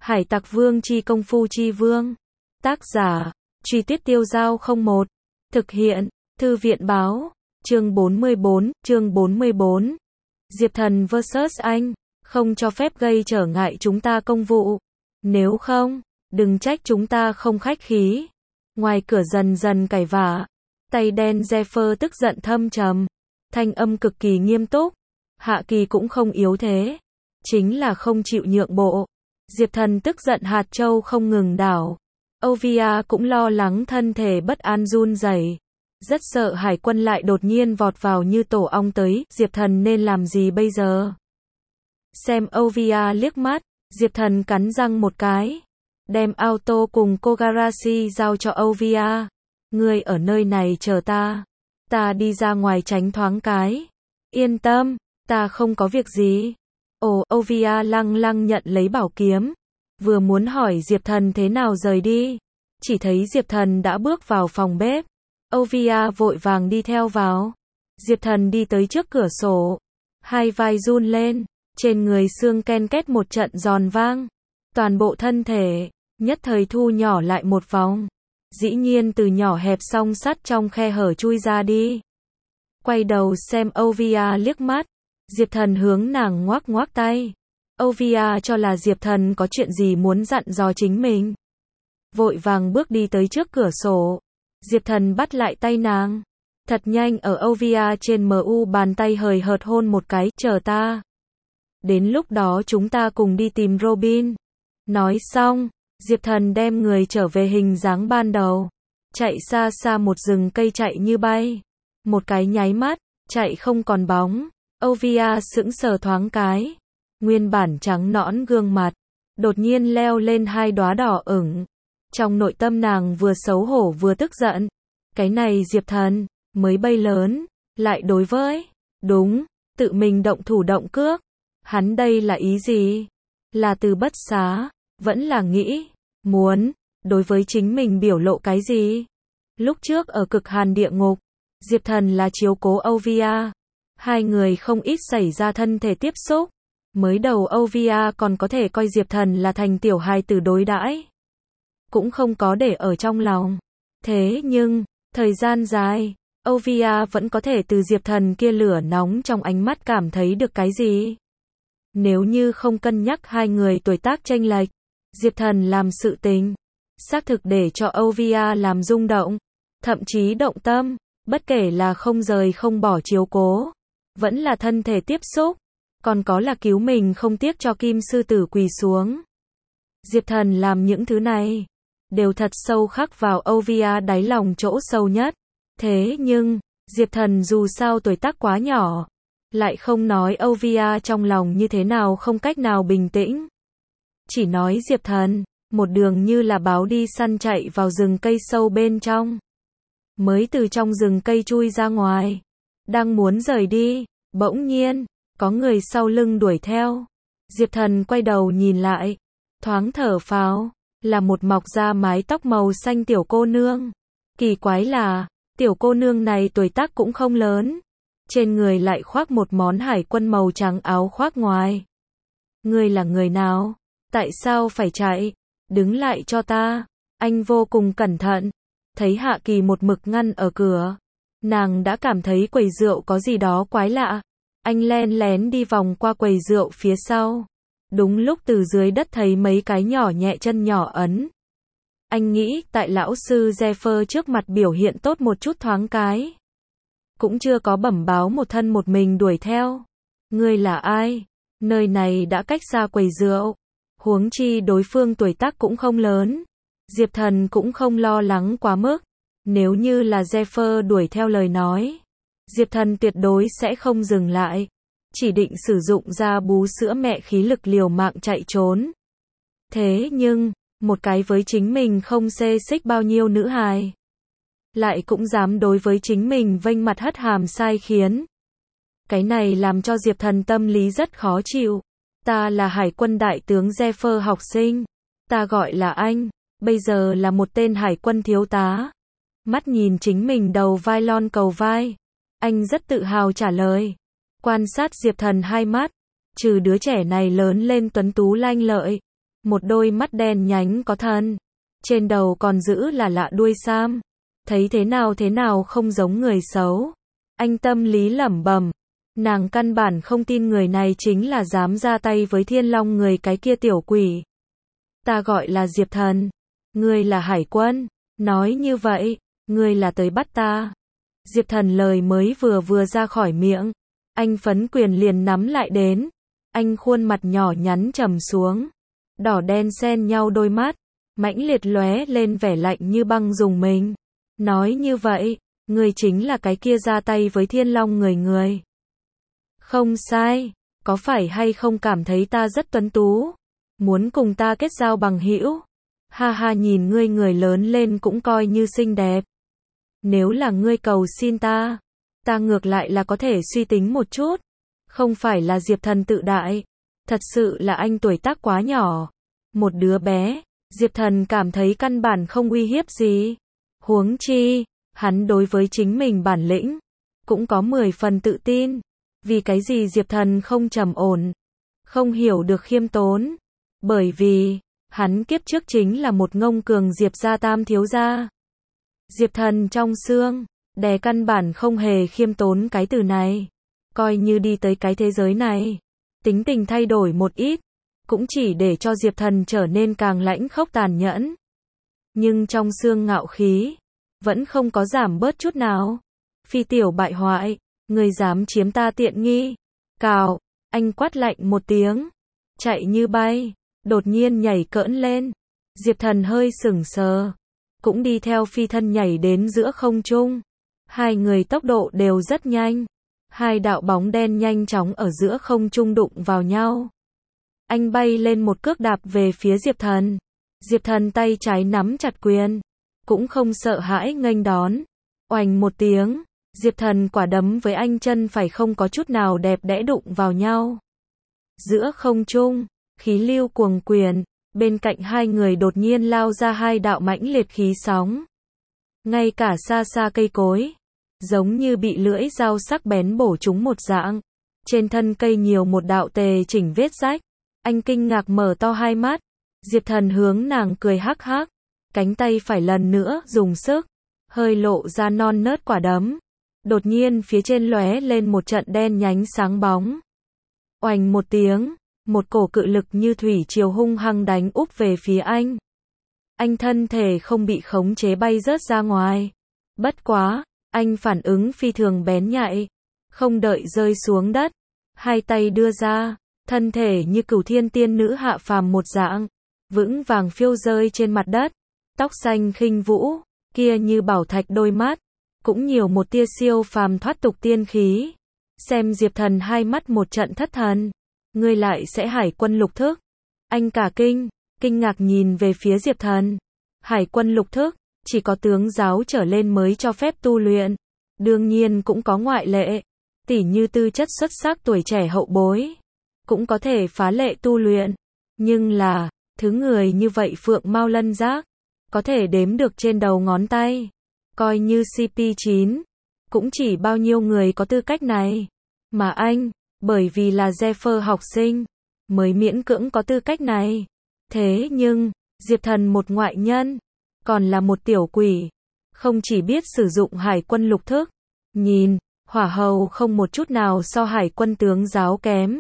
Hải Tặc Vương chi công phu chi vương. Tác giả, Truy Tuyết Tiêu Dao 01. Thực hiện, Thư viện báo. Chương 44. Diệp Thần vs anh. Không cho phép gây trở ngại chúng ta công vụ. Nếu không, đừng trách chúng ta không khách khí. Ngoài cửa dần dần cãi vã. Tay đen Zephyr tức giận thâm trầm. Thanh âm cực kỳ nghiêm túc. Hạ Kỳ cũng không yếu thế. Chính là không chịu nhượng bộ. Diệp Thần tức giận hạt châu không ngừng đảo. Ovia cũng lo lắng thân thể bất an run rẩy. Rất sợ hải quân lại đột nhiên vọt vào như tổ ong tới. Diệp Thần nên làm gì bây giờ? Xem Ovia liếc mắt. Diệp Thần cắn răng một cái. Đem auto cùng Kogarashi giao cho Ovia. Ngươi ở nơi này chờ ta. Ta đi ra ngoài tránh thoáng cái. Yên tâm, ta không có việc gì. Ồ, Ovia lăng lăng nhận lấy bảo kiếm. Vừa muốn hỏi Diệp Thần thế nào rời đi. Chỉ thấy Diệp Thần đã bước vào phòng bếp. Ovia vội vàng đi theo vào. Diệp Thần đi tới trước cửa sổ. Hai vai run lên. Trên người xương ken két một trận giòn vang. Toàn bộ thân thể, nhất thời thu nhỏ lại một vòng. Dĩ nhiên từ nhỏ hẹp song sắt trong khe hở chui ra đi. Quay đầu xem Ovia liếc mắt. Diệp Thần hướng nàng ngoắc ngoắc tay. Ovia cho là Diệp Thần có chuyện gì muốn dặn dò chính mình. Vội vàng bước đi tới trước cửa sổ. Diệp Thần bắt lại tay nàng. Thật nhanh ở Ovia trên mu bàn tay hời hợt hôn một cái. Chờ ta. Đến lúc đó chúng ta cùng đi tìm Robin. Nói xong, Diệp Thần đem người trở về hình dáng ban đầu. Chạy xa xa một rừng cây chạy như bay. Một cái nháy mắt, chạy không còn bóng. Ovia sững sờ thoáng cái. Nguyên bản trắng nõn gương mặt. Đột nhiên leo lên hai đóa đỏ ửng. Trong nội tâm nàng vừa xấu hổ vừa tức giận. Cái này Diệp Thần, mới bay lớn, lại đối với. Đúng, tự mình động thủ động cước. Hắn đây là ý gì? Là từ bất xá, vẫn là nghĩ, muốn, đối với chính mình biểu lộ cái gì? Lúc trước ở cực hàn địa ngục, Diệp Thần là chiếu cố Ovia. Hai người không ít xảy ra thân thể tiếp xúc. Mới đầu Ovia còn có thể coi Diệp Thần là thành tiểu hài tử đối đãi. Cũng không có để ở trong lòng. Thế nhưng, thời gian dài, Ovia vẫn có thể từ Diệp Thần kia lửa nóng trong ánh mắt cảm thấy được cái gì. Nếu như không cân nhắc hai người tuổi tác chênh lệch, Diệp Thần làm sự tình, xác thực để cho Ovia làm rung động, thậm chí động tâm, bất kể là không rời không bỏ chiếu cố, vẫn là thân thể tiếp xúc, còn có là cứu mình không tiếc cho Kim Sư Tử quỳ xuống. Diệp Thần làm những thứ này, đều thật sâu khắc vào Ovia đáy lòng chỗ sâu nhất. Thế nhưng, Diệp Thần dù sao tuổi tác quá nhỏ, lại không nói Ovia trong lòng như thế nào không cách nào bình tĩnh. Chỉ nói Diệp Thần, một đường như là báo đi săn chạy vào rừng cây sâu bên trong. Mới từ trong rừng cây chui ra ngoài. Đang muốn rời đi, bỗng nhiên, có người sau lưng đuổi theo. Diệp Thần quay đầu nhìn lại, thoáng thở phào, là một mọc ra mái tóc màu xanh tiểu cô nương. Kỳ quái là, tiểu cô nương này tuổi tác cũng không lớn. Trên người lại khoác một món hải quân màu trắng áo khoác ngoài. Ngươi là người nào? Tại sao phải chạy? Đứng lại cho ta. Anh vô cùng cẩn thận. Thấy Hạ Kỳ một mực ngăn ở cửa. Nàng đã cảm thấy quầy rượu có gì đó quái lạ. Anh len lén đi vòng qua quầy rượu phía sau. Đúng lúc từ dưới đất thấy mấy cái nhỏ nhẹ chân nhỏ ấn. Anh nghĩ tại lão sư Zephyr trước mặt biểu hiện tốt một chút thoáng cái. Cũng chưa có bẩm báo một thân một mình đuổi theo. Ngươi là ai? Nơi này đã cách xa quầy rượu. Huống chi đối phương tuổi tác cũng không lớn. Diệp Thần cũng không lo lắng quá mức. Nếu như là Zephyr đuổi theo lời nói, Diệp Thần tuyệt đối sẽ không dừng lại. Chỉ định sử dụng ra bú sữa mẹ khí lực liều mạng chạy trốn. Thế nhưng, một cái với chính mình không xê xích bao nhiêu nữ hài. Lại cũng dám đối với chính mình vênh mặt hất hàm sai khiến. Cái này làm cho Diệp Thần tâm lý rất khó chịu. Ta là hải quân đại tướng Zephyr học sinh. Ta gọi là anh. Bây giờ là một tên hải quân thiếu tá. Mắt nhìn chính mình đầu vai lon cầu vai. Anh rất tự hào trả lời. Quan sát Diệp Thần hai mắt. Trừ đứa trẻ này lớn lên tuấn tú lanh lợi. một đôi mắt đen nhánh có thần, trên đầu còn giữ là lạ đuôi sam, thấy thế nào không giống người xấu. Anh tâm lý lẩm bẩm, nàng căn bản không tin người này chính là dám ra tay với Thiên Long người cái kia tiểu quỷ. Ta gọi là Diệp Thần, ngươi là hải quân, nói như vậy, ngươi là tới bắt ta. Diệp Thần lời mới vừa ra khỏi miệng, anh phấn quyền liền nắm lại đến, anh khuôn mặt nhỏ nhắn trầm xuống, đỏ đen xen nhau đôi mắt, mãnh liệt lóe lên vẻ lạnh như băng dùng mình. Nói như vậy, ngươi chính là cái kia ra tay với Thiên Long người. Không sai, có phải hay không cảm thấy ta rất tuấn tú? Muốn cùng ta kết giao bằng hữu? Ha ha, nhìn ngươi người lớn lên cũng coi như xinh đẹp. Nếu là ngươi cầu xin ta ngược lại là có thể suy tính một chút. Không phải là Diệp Thần tự đại, thật sự là anh tuổi tác quá nhỏ. Một đứa bé, Diệp Thần cảm thấy căn bản không uy hiếp gì. Huống chi, hắn đối với chính mình bản lĩnh cũng có 10 phần tự tin. Vì cái gì Diệp Thần không trầm ổn, không hiểu được khiêm tốn? Bởi vì, hắn kiếp trước chính là một ngông cường Diệp gia tam thiếu gia. Diệp Thần trong xương, đè căn bản không hề khiêm tốn cái từ này. Coi như đi tới cái thế giới này, tính tình thay đổi một ít, cũng chỉ để cho Diệp Thần trở nên càng lãnh khốc tàn nhẫn. Nhưng trong xương ngạo khí, vẫn không có giảm bớt chút nào. Phi tiểu bại hoại, ngươi dám chiếm ta tiện nghi. Cào, anh quát lạnh một tiếng, chạy như bay, đột nhiên nhảy cỡn lên. Diệp Thần hơi sững sờ, cũng đi theo phi thân nhảy đến giữa không trung. Hai người tốc độ đều rất nhanh. Hai đạo bóng đen nhanh chóng ở giữa không trung đụng vào nhau. Anh bay lên một cước đạp về phía Diệp Thần. Diệp Thần tay trái nắm chặt quyền, cũng không sợ hãi nghênh đón. Oành một tiếng, Diệp Thần quả đấm với anh chân phải không có chút nào đẹp đẽ đụng vào nhau. Giữa không trung, khí lưu cuồng quyền, bên cạnh hai người đột nhiên lao ra hai đạo mãnh liệt khí sóng. Ngay cả xa xa cây cối, giống như bị lưỡi dao sắc bén bổ trúng một dạng. Trên thân cây nhiều một đạo tề chỉnh vết rách. Anh kinh ngạc mở to hai mắt. Diệp Thần hướng nàng cười hắc hắc, cánh tay phải lần nữa dùng sức, hơi lộ ra non nớt quả đấm. Đột nhiên phía trên lóe lên một trận đen nhánh sáng bóng. Oành một tiếng, một cổ cự lực như thủy triều hung hăng đánh úp về phía anh. Anh thân thể không bị khống chế bay rớt ra ngoài. Bất quá, anh phản ứng phi thường bén nhạy, không đợi rơi xuống đất, hai tay đưa ra, thân thể như cửu thiên tiên nữ hạ phàm một dạng, vững vàng phiêu rơi trên mặt đất. Tóc xanh khinh vũ, kia như bảo thạch đôi mắt, cũng nhiều một tia siêu phàm thoát tục tiên khí. Xem Diệp Thần hai mắt một trận thất thần. Ngươi lại sẽ hải quân lục thức? Anh cả kinh ngạc nhìn về phía Diệp Thần. Hải quân lục thức, chỉ có tướng giáo trở lên mới cho phép tu luyện. Đương nhiên cũng có ngoại lệ, tỉ như tư chất xuất sắc tuổi trẻ hậu bối, cũng có thể phá lệ tu luyện. Nhưng là, thứ người như vậy phượng mao lân giác, có thể đếm được trên đầu ngón tay. Coi như CP9, cũng chỉ bao nhiêu người có tư cách này. Mà anh, bởi vì là Zephyr học sinh, mới miễn cưỡng có tư cách này. Thế nhưng, Diệp Thần một ngoại nhân, còn là một tiểu quỷ, không chỉ biết sử dụng hải quân lục thức, nhìn, hỏa hầu không một chút nào so hải quân tướng giáo kém.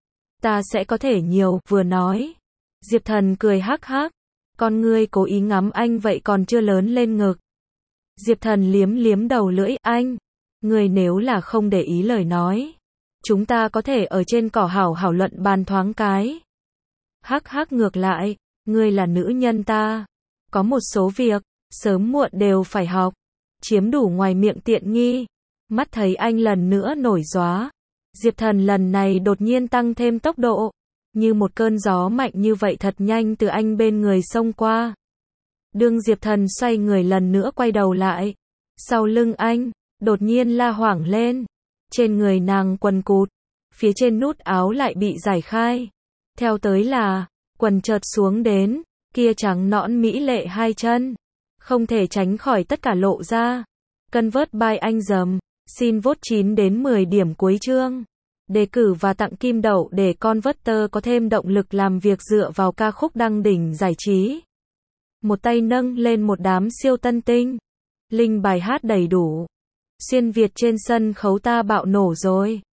Ta sẽ có thể nhiều, vừa nói. Diệp Thần cười hắc hắc, con ngươi cố ý ngắm anh vậy còn chưa lớn lên ngực. Diệp Thần liếm đầu lưỡi, anh, người nếu là không để ý lời nói, chúng ta có thể ở trên cỏ hảo luận bàn thoáng cái. Hắc hắc, ngược lại, ngươi là nữ nhân ta, có một số việc, sớm muộn đều phải học, chiếm đủ ngoài miệng tiện nghi. Mắt thấy anh lần nữa nổi gióa, Diệp Thần lần này đột nhiên tăng thêm tốc độ, như một cơn gió mạnh như vậy thật nhanh từ anh bên người xông qua. Đương Diệp Thần xoay người lần nữa quay đầu lại, sau lưng anh, đột nhiên la hoảng lên. Trên người nàng quần cụt, phía trên nút áo lại bị giải khai. Theo tới là, quần chợt xuống đến, kia trắng nõn mỹ lệ hai chân, không thể tránh khỏi tất cả lộ ra. Convert by anh dầm, xin vote 9 đến 10 điểm cuối chương. đề cử và tặng kim đậu để Converter có thêm động lực làm việc dựa vào ca khúc đăng đỉnh giải trí. Một tay nâng lên một đám siêu tân tinh. Link bài hát đầy đủ. Xuyên Việt trên sân khấu ta bạo nổ rồi.